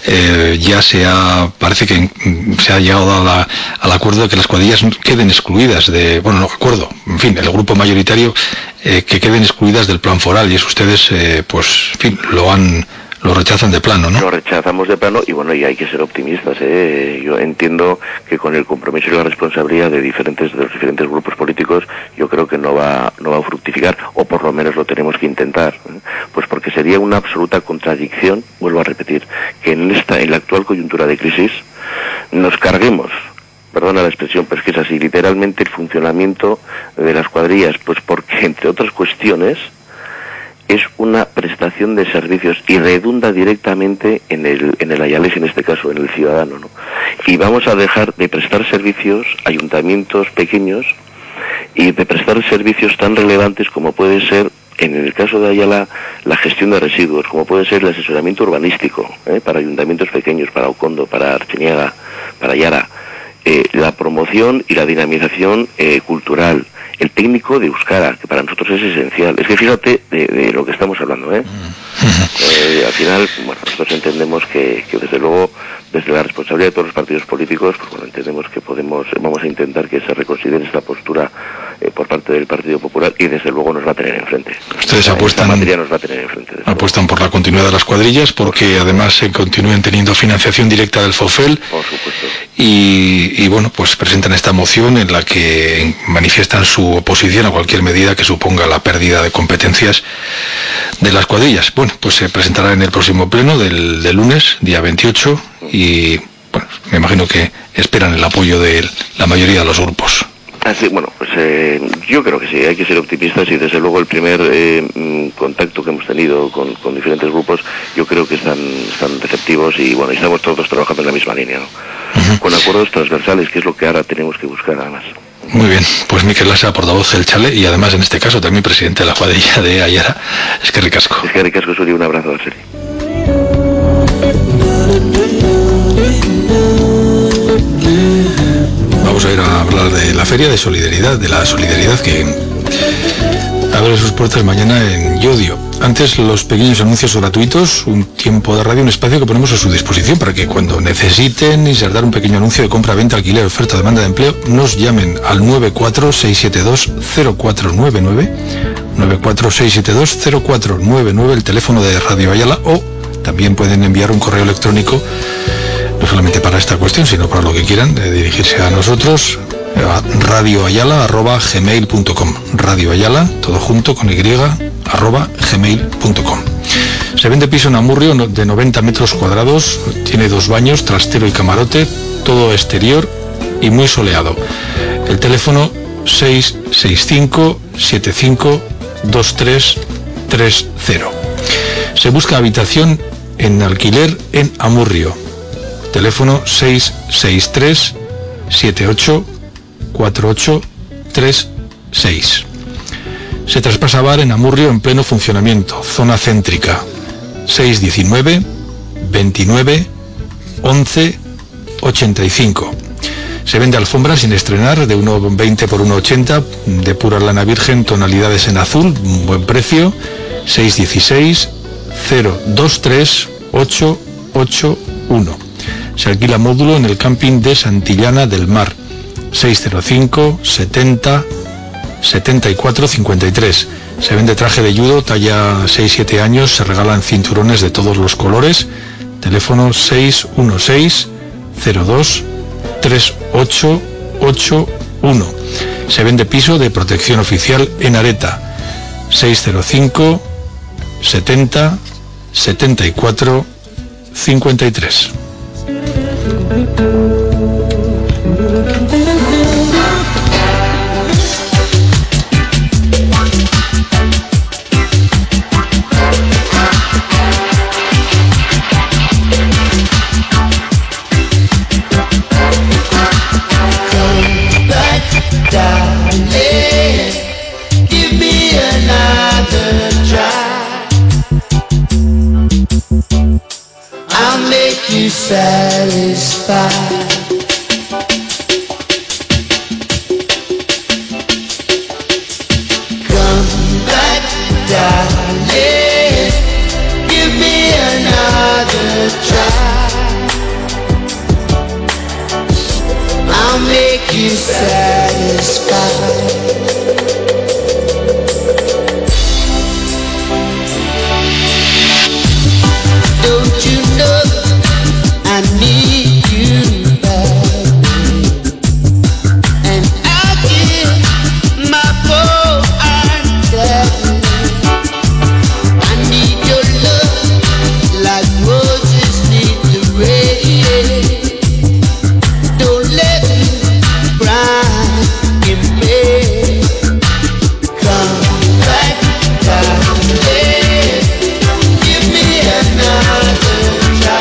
parece que se ha llegado al acuerdo de que las cuadrillas queden excluidas no acuerdo, en fin, el grupo mayoritario que queden excluidas del plan foral, y eso ustedes pues en fin, lo rechazan de plano, ¿no? Lo rechazamos de plano, y bueno, y hay que ser optimistas, Yo entiendo que con el compromiso y la responsabilidad de los diferentes grupos políticos, yo creo que no va a fructificar, o por lo menos lo tenemos que intentar, pues porque sería una absoluta contradicción, vuelvo a repetir, que en la actual coyuntura de crisis nos carguemos, perdona la expresión, pero es que es así, literalmente el funcionamiento de las cuadrillas, pues porque, entre otras cuestiones, es una prestación de servicios y redunda directamente en el ayalés, en este caso, en el ciudadano, ¿no? Y vamos a dejar de prestar servicios a ayuntamientos pequeños y de prestar servicios tan relevantes como puede ser, en el caso de Ayala, la gestión de residuos, como puede ser el asesoramiento urbanístico, para ayuntamientos pequeños, para Ocondo, para Archeniaga, para Yara, la promoción y la dinamización cultural, el técnico de euskara, que para nosotros es esencial. Es que fíjate de lo que estamos hablando, al final, bueno, nosotros entendemos que desde luego, desde la responsabilidad de todos los partidos políticos, pues bueno, entendemos que vamos a intentar que se reconsidere esta postura por parte del Partido Popular, y desde luego nos va a tener enfrente. Ustedes apuestan por la continuidad de las cuadrillas, porque además se continúen teniendo financiación directa del FOFEL. Por supuesto. Y bueno, pues presentan esta moción en la que manifiestan su oposición a cualquier medida que suponga la pérdida de competencias de las cuadrillas. Bueno, pues se presentará en el próximo pleno del lunes, día 28, y bueno, me imagino que esperan el apoyo de la mayoría de los grupos. Así, bueno, pues yo creo que sí, hay que ser optimistas, y desde luego el primer contacto que hemos tenido con diferentes grupos, yo creo que están receptivos, y bueno, estamos todos trabajando en la misma línea, ¿no? Con acuerdos transversales, que es lo que ahora tenemos que buscar además. Muy bien, pues Mikel Lasa, portavoz del Chale, y además en este caso también presidente de la cuadrilla de Ayala. Es que ricasco. Suri, un abrazo a Suri. Vamos a ir a hablar de la Feria de Solidaridad, de la solidaridad que abre sus puertas mañana en Llodio. Antes, los pequeños anuncios gratuitos, un tiempo de radio, un espacio que ponemos a su disposición para que cuando necesiten insertar un pequeño anuncio de compra, venta, alquiler, oferta, demanda de empleo, nos llamen al 946720499, 946720499, el teléfono de Radio Ayala, o también pueden enviar un correo electrónico, no solamente para esta cuestión, sino para lo que quieran, dirigirse a nosotros, a radioayala@gmail.com, radioayala, todo junto con y, @gmail.com. Se vende piso en Amurrio de 90 metros cuadrados, tiene 2 baños, trastero y camarote, todo exterior y muy soleado. El teléfono 665-75-2330. Se busca habitación en alquiler en Amurrio. Teléfono 663-78-4836. Se traspasa bar en Amurrio en pleno funcionamiento, zona céntrica. 619 29 11 85. Se vende alfombra sin estrenar de 1,20 por 1,80 de pura lana virgen, tonalidades en azul, buen precio. 616 023 881. Se alquila módulo en el camping de Santillana del Mar. 605 70 74 53. Se vende traje de judo talla 6-7 años, se regalan cinturones de todos los colores. Teléfono 616 02 3881. Se vende piso de protección oficial en Areta. 605 70 74 53. Satisfied. Come back, darling. Give me another try. I'll make you satisfied. Don't you know I need you back, and I'll give my full understanding. I need your love like roses need the rain. Don't let me cry in bed. Come back, darling. Give me another try.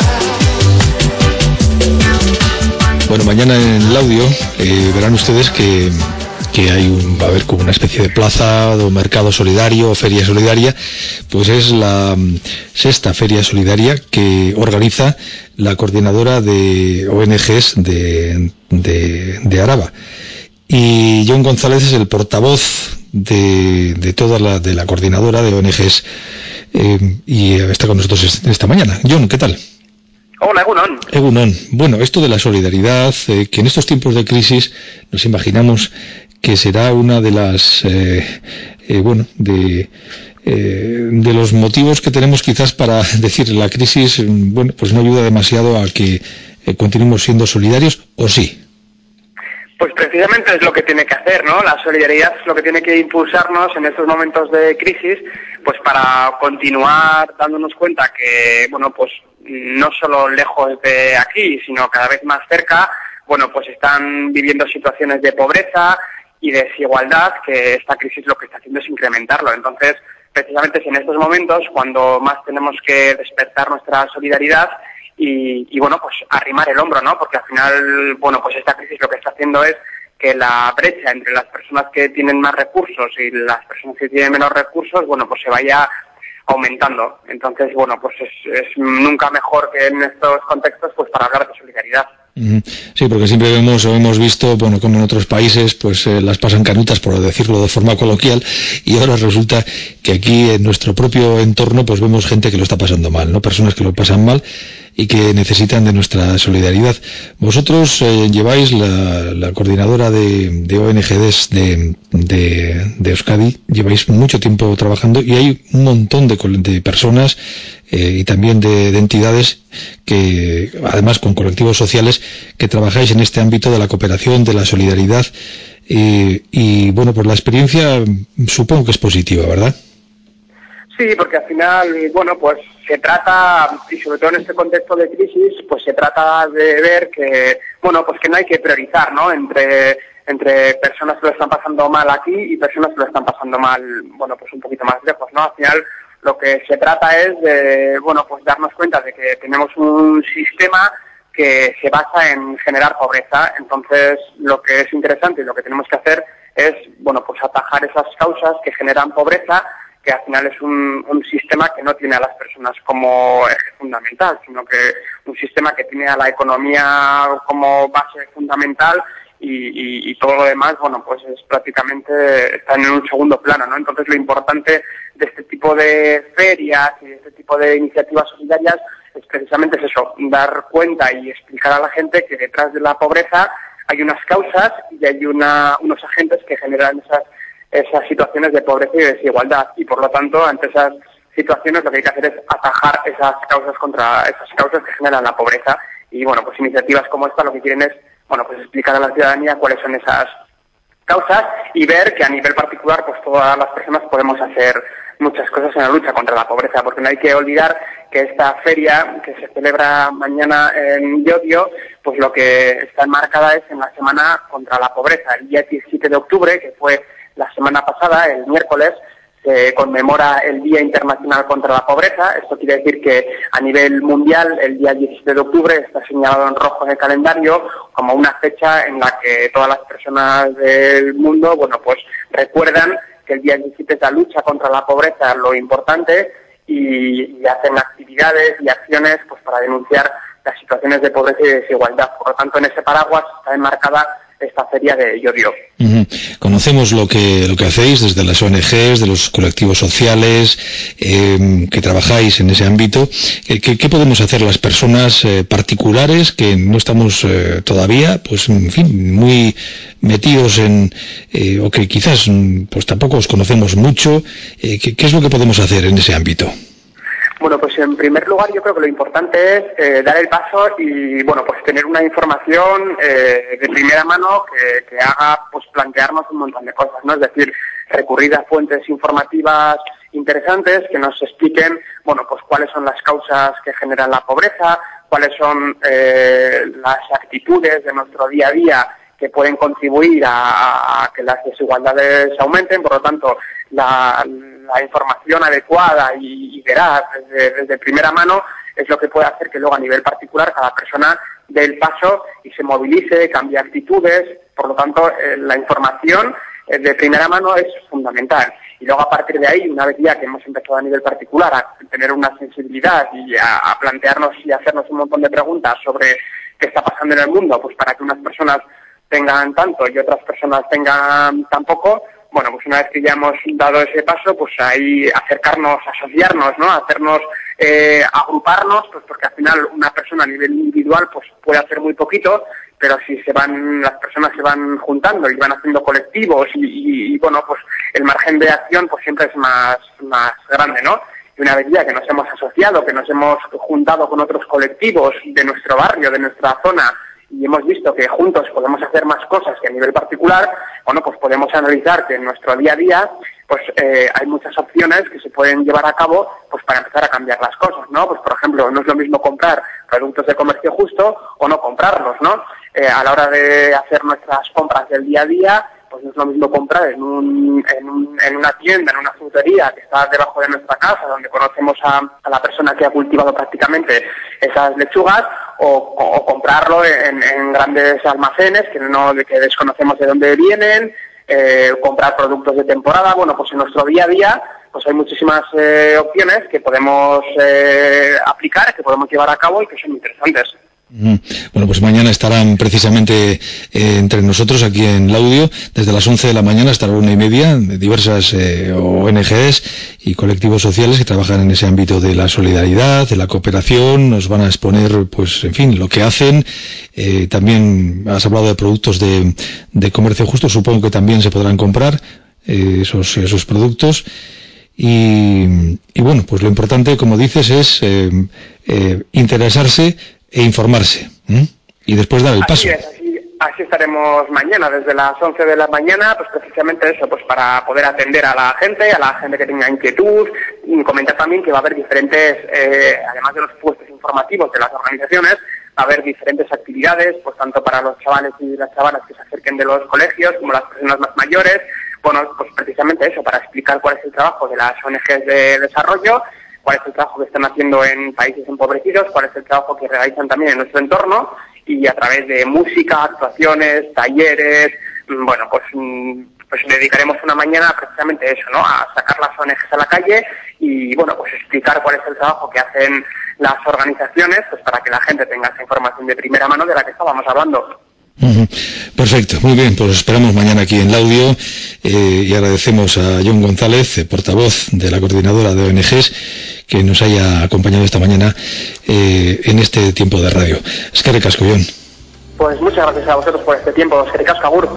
Bueno, mañana en el audio verán ustedes que va a haber como una especie de plaza o mercado solidario o feria solidaria. Pues es la sexta feria solidaria que organiza la coordinadora de ONGs de Araba. Y John González es el portavoz de toda la coordinadora de ONGs y está con nosotros esta mañana. John, ¿qué tal? Hola, Egunon. Egunon. Bueno, esto de la solidaridad, que en estos tiempos de crisis nos imaginamos que será una de las, de los motivos que tenemos quizás para decir la crisis, bueno, pues no ayuda demasiado a que continuemos siendo solidarios, ¿o sí? Pues precisamente es lo que tiene que hacer, ¿no? La solidaridad es lo que tiene que impulsarnos en estos momentos de crisis, pues para continuar dándonos cuenta que, bueno, pues no solo lejos de aquí, sino cada vez más cerca, bueno, pues están viviendo situaciones de pobreza y desigualdad, que esta crisis lo que está haciendo es incrementarlo. Entonces, precisamente es en estos momentos cuando más tenemos que despertar nuestra solidaridad y bueno, pues arrimar el hombro, ¿no? Porque al final, bueno, pues esta crisis lo que está haciendo es que la brecha entre las personas que tienen más recursos y las personas que tienen menos recursos, bueno, pues se vaya aumentando. Entonces, bueno, pues es nunca mejor que en estos contextos, pues para hablar de solidaridad. Sí, porque siempre hemos visto, bueno, como en otros países, pues las pasan canutas, por decirlo de forma coloquial, y ahora resulta que aquí en nuestro propio entorno, pues vemos gente que lo está pasando mal, ¿no? Personas que lo pasan mal y que necesitan de nuestra solidaridad. Vosotros lleváis la coordinadora de ONGs de Euskadi, lleváis mucho tiempo trabajando y hay un montón de personas y también de entidades que, además con colectivos sociales, que trabajáis en este ámbito de la cooperación, de la solidaridad y bueno, pues la experiencia supongo que es positiva, ¿verdad? Sí, porque al final, bueno, pues se trata, y sobre todo en este contexto de crisis, pues se trata de ver que, bueno, pues que no hay que priorizar, ¿no? Entre personas que lo están pasando mal aquí y personas que lo están pasando mal, bueno, pues un poquito más lejos, ¿no? Al final, lo que se trata es de, bueno, pues darnos cuenta de que tenemos un sistema que se basa en generar pobreza. Entonces, lo que es interesante y lo que tenemos que hacer es, bueno, pues atajar esas causas que generan pobreza, que al final es un sistema que no tiene a las personas como eje fundamental, sino que un sistema que tiene a la economía como base fundamental y todo lo demás, bueno, pues es prácticamente, está en un segundo plano, ¿no? Entonces lo importante de este tipo de ferias y de este tipo de iniciativas solidarias es precisamente eso, dar cuenta y explicar a la gente que detrás de la pobreza hay unas causas y hay unos agentes que generan esas situaciones de pobreza y de desigualdad, y por lo tanto ante esas situaciones lo que hay que hacer es atajar esas causas que generan la pobreza. Y bueno, pues iniciativas como esta lo que quieren es, bueno, pues explicar a la ciudadanía cuáles son esas causas y ver que a nivel particular pues todas las personas podemos hacer muchas cosas en la lucha contra la pobreza, porque no hay que olvidar que esta feria que se celebra mañana en Llodio, pues lo que está enmarcada es en la semana contra la pobreza. El día 17 de octubre, que fue la semana pasada, el miércoles, se conmemora el Día Internacional contra la Pobreza. Esto quiere decir que a nivel mundial el día 17 de octubre está señalado en rojo en el calendario como una fecha en la que todas las personas del mundo, bueno, pues recuerdan que el día 17 es la lucha contra la pobreza, lo importante, y hacen actividades y acciones pues para denunciar las situaciones de pobreza y de desigualdad. Por lo tanto, en ese paraguas está enmarcada esta feria de Llodio. Conocemos lo que hacéis desde las ONGs, de los colectivos sociales, que trabajáis en ese ámbito. ¿Qué podemos hacer las personas particulares que no estamos todavía, pues en fin, muy metidos o que quizás pues tampoco os conocemos mucho? ¿Qué es lo que podemos hacer en ese ámbito? Bueno, pues en primer lugar yo creo que lo importante es dar el paso y, bueno, pues tener una información de primera mano que haga pues plantearnos un montón de cosas, ¿no? Es decir, recurrir a fuentes informativas interesantes que nos expliquen, bueno, pues cuáles son las causas que generan la pobreza, cuáles son las actitudes de nuestro día a día que pueden contribuir a que las desigualdades aumenten. Por lo tanto, la información adecuada y veraz desde primera mano es lo que puede hacer que luego a nivel particular cada persona dé el paso y se movilice, cambie actitudes. Por lo tanto, la información de primera mano es fundamental. Y luego a partir de ahí, una vez ya que hemos empezado a nivel particular a tener una sensibilidad y a plantearnos y hacernos un montón de preguntas sobre qué está pasando en el mundo, pues para que unas personas tengan tanto y otras personas tengan tan poco, bueno, pues una vez que ya hemos dado ese paso, pues ahí acercarnos, asociarnos, ¿no? Hacernos, agruparnos, pues porque al final una persona a nivel individual pues puede hacer muy poquito, pero si las personas se van juntando y van haciendo colectivos y bueno, pues el margen de acción pues siempre es más grande, ¿no? Y una vez ya que nos hemos asociado, que nos hemos juntado con otros colectivos de nuestro barrio, de nuestra zona, y hemos visto que juntos podemos hacer más cosas que a nivel particular, bueno, pues podemos analizar que en nuestro día a día pues hay muchas opciones que se pueden llevar a cabo pues para empezar a cambiar las cosas, ¿no? Pues por ejemplo, no es lo mismo comprar productos de comercio justo o no comprarlos, ¿no? A la hora de hacer nuestras compras del día a día, pues no es lo mismo comprar en una tienda, en una frutería que está debajo de nuestra casa, donde conocemos a la persona que ha cultivado prácticamente esas lechugas, o comprarlo en grandes almacenes que desconocemos de dónde vienen, comprar productos de temporada. Bueno, pues en nuestro día a día pues hay muchísimas opciones que podemos aplicar, que podemos llevar a cabo y que son interesantes. Bueno, pues mañana estarán precisamente entre nosotros aquí en Laudio, desde las 11 de la mañana hasta la 1:30, diversas ONGs y colectivos sociales que trabajan en ese ámbito de la solidaridad, de la cooperación. Nos van a exponer, pues, en fin, lo que hacen. También has hablado de productos de comercio justo, supongo que también se podrán comprar esos productos. Y bueno, pues lo importante, como dices, es interesarse e informarse, y después dar el paso. Así estaremos mañana, desde las 11 de la mañana, pues precisamente eso, pues para poder atender a la gente que tenga inquietud, y comentar también que va a haber diferentes, además de los puestos informativos de las organizaciones, va a haber diferentes actividades, pues tanto para los chavales y las chavalas que se acerquen de los colegios, como las personas más mayores, bueno, pues precisamente eso, para explicar cuál es el trabajo de las ONGs de desarrollo, cuál es el trabajo que están haciendo en países empobrecidos, cuál es el trabajo que realizan también en nuestro entorno, y a través de música, actuaciones, talleres, bueno, pues dedicaremos una mañana precisamente a eso, ¿no? A sacar las ONGs a la calle y, bueno, pues explicar cuál es el trabajo que hacen las organizaciones, pues para que la gente tenga esa información de primera mano de la que estábamos hablando. Perfecto, muy bien, pues esperamos mañana aquí en Laudio, y agradecemos a Jon González, portavoz de la coordinadora de ONGs, que nos haya acompañado esta mañana en este tiempo de radio. Eskerrik asko, Jon. Pues muchas gracias a vosotros por este tiempo. Eskerrik asko, agur.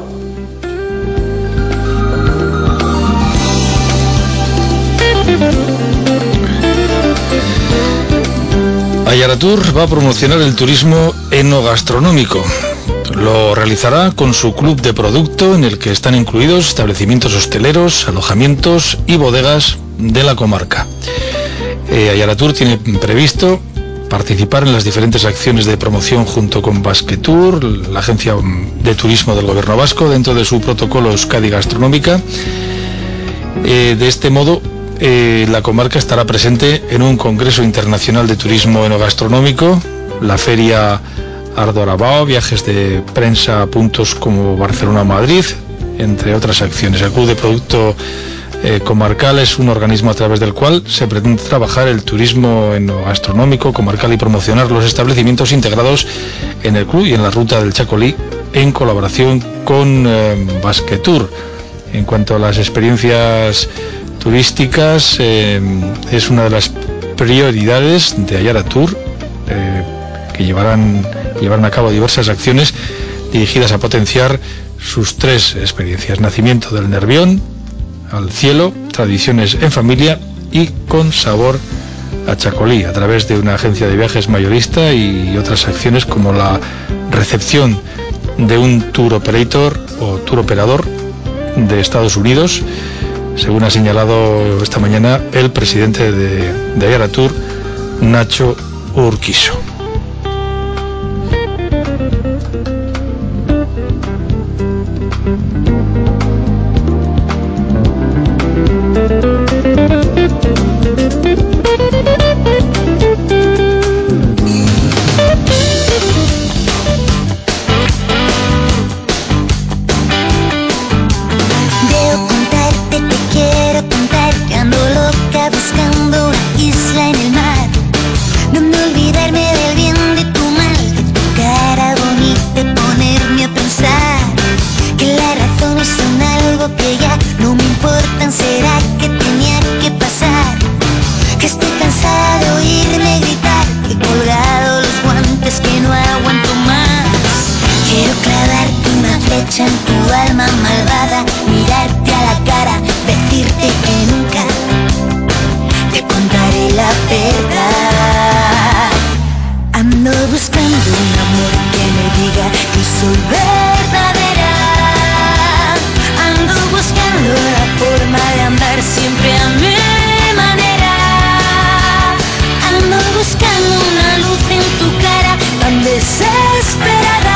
Ayaratur va a promocionar el turismo enogastronómico. Lo realizará con su club de producto, en el que están incluidos establecimientos hosteleros, alojamientos y bodegas de la comarca. Ayaratur tiene previsto participar en las diferentes acciones de promoción junto con Basquetour, la agencia de turismo del gobierno vasco, dentro de su protocolo Euskadi Gastronómica. De este modo, la comarca estará presente en un congreso internacional de turismo enogastronómico, la feria Ardo Arabao, viajes de prensa a puntos como Barcelona o Madrid, entre otras acciones. El Club de Producto Comarcal es un organismo a través del cual se pretende trabajar el turismo enogastronómico comarcal y promocionar los establecimientos integrados en el club y en la ruta del Chacolí, en colaboración con Basquetour. En cuanto a las experiencias turísticas, es una de las prioridades de Ayaratur, que llevarán a cabo diversas acciones dirigidas a potenciar sus tres experiencias: nacimiento del Nervión, al cielo, tradiciones en familia y con sabor a Chacolí, a través de una agencia de viajes mayorista y otras acciones como la recepción de un tour operator o tour operador de Estados Unidos, según ha señalado esta mañana el presidente de Ayaratur, Nacho Urquizo. Buscando una isla en el mar, donde olvidarme de Ando buscando un amor que me diga que soy verdadera. Ando buscando la forma de andar siempre a mi manera. Ando buscando una luz en tu cara tan desesperada.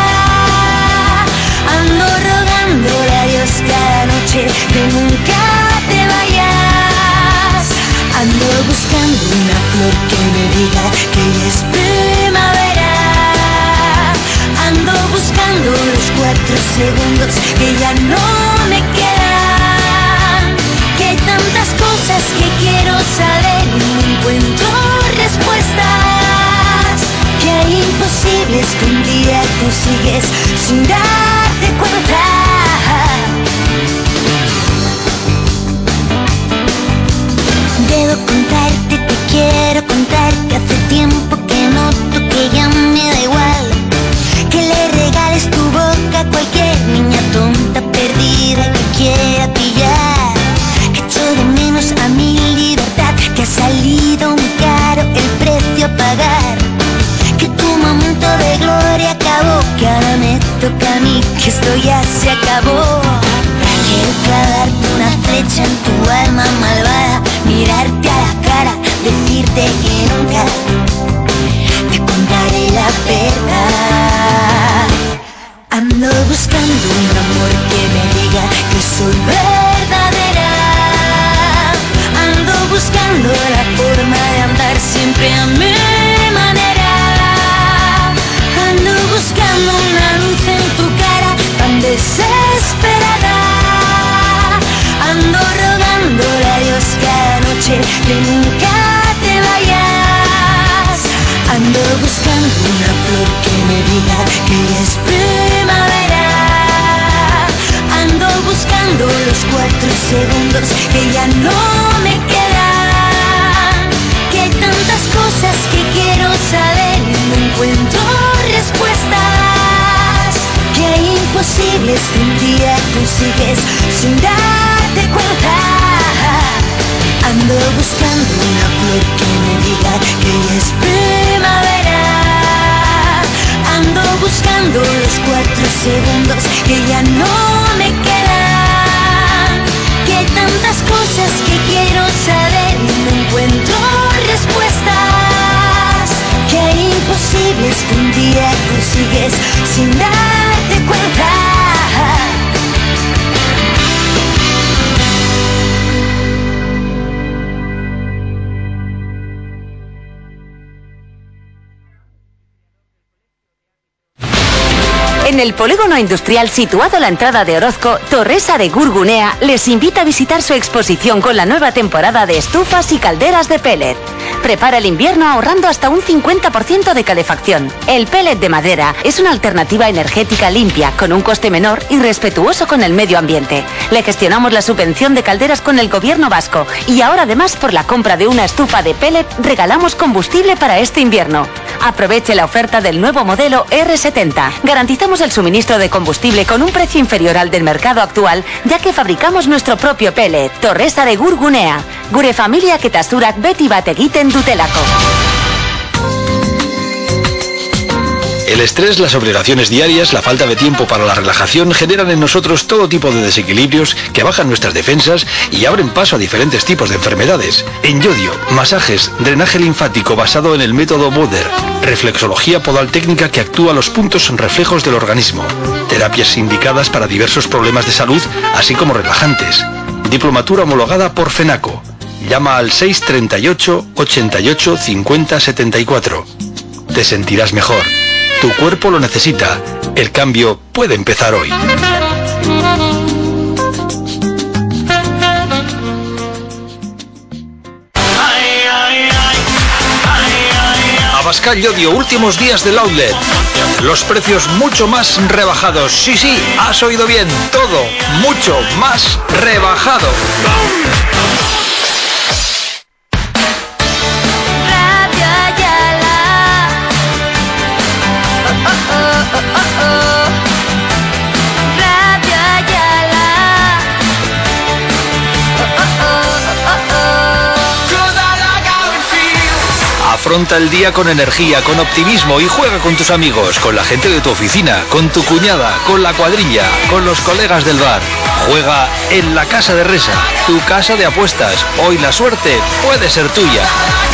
Ando rogándole a Dios cada noche que nunca te vayas. Ando buscando una flor que me diga que es primavera. Ando buscando los 4 segundos que ya no me quedan. Que hay tantas cosas que quiero saber y no encuentro respuestas. Que hay imposibles que un día tú sigues sin darte cuenta. Debo contarte, te quiero contar que hace tiempo que noto que ya me da igual. Que le regales tu boca a cualquier niña tonta perdida que quiera pillar. Que echo de menos a mi libertad, que ha salido muy caro el precio a pagar. Que tu momento de gloria acabó, que ahora me toca a mí, que esto ya se acabó. Quiero clavarte una flecha en tu alma malvada, mirarte a la cara, decirte que nunca te contaré la verdad. Ando buscando un amor que me diga que soy verdadera. Ando buscando la forma de andar siempre a mi manera. Ando buscando una luz en tu cara tan desesperada. Ando rogándole a Dios cada noche que nunca te vayas. Ando buscando una flor que me diga que es primavera. Ando buscando los 4 segundos que ya no me quedan. Que hay tantas cosas que quiero saber y no encuentro respuestas. Que hay imposibles que un día tú sigues sin darte cuenta. Ando buscando una flor que me diga que es primavera. Ando buscando los 4 segundos que ya no me quedan. Que hay tantas cosas que quiero saber y no encuentro respuestas. Que hay imposibles que un día tú sigues sin darte cuenta. En el polígono industrial situado a la entrada de Orozco, Torresa de Gurgunea les invita a visitar su exposición con la nueva temporada de estufas y calderas de pellet. Prepara el invierno ahorrando hasta un 50% de calefacción. El pellet de madera es una alternativa energética limpia, con un coste menor y respetuoso con el medio ambiente. Le gestionamos la subvención de calderas con el gobierno vasco y ahora además por la compra de una estufa de pellet regalamos combustible para este invierno. Aproveche la oferta del nuevo modelo R70. Garantizamos el suministro de combustible con un precio inferior al del mercado actual, ya que fabricamos nuestro propio pellet. Torresa de Gurgunea. Gure familia ketasurak beti bat egiten dutelako. El estrés, las obligaciones diarias, la falta de tiempo para la relajación generan en nosotros todo tipo de desequilibrios que bajan nuestras defensas y abren paso a diferentes tipos de enfermedades. En Yodio, masajes, drenaje linfático basado en el método Buder, reflexología podal técnica que actúa a los puntos reflejos del organismo, terapias indicadas para diversos problemas de salud, así como relajantes. Diplomatura homologada por FENACO. Llama al 638 88 50 74. Te sentirás mejor. Tu cuerpo lo necesita. El cambio puede empezar hoy. Abascal Yodio, últimos días del outlet. Los precios mucho más rebajados. Sí, sí, has oído bien. Todo mucho más rebajado. Afronta el día con energía, con optimismo y juega con tus amigos, con la gente de tu oficina, con tu cuñada, con la cuadrilla, con los colegas del bar. Juega en la Casa de Resa, tu casa de apuestas. Hoy la suerte puede ser tuya.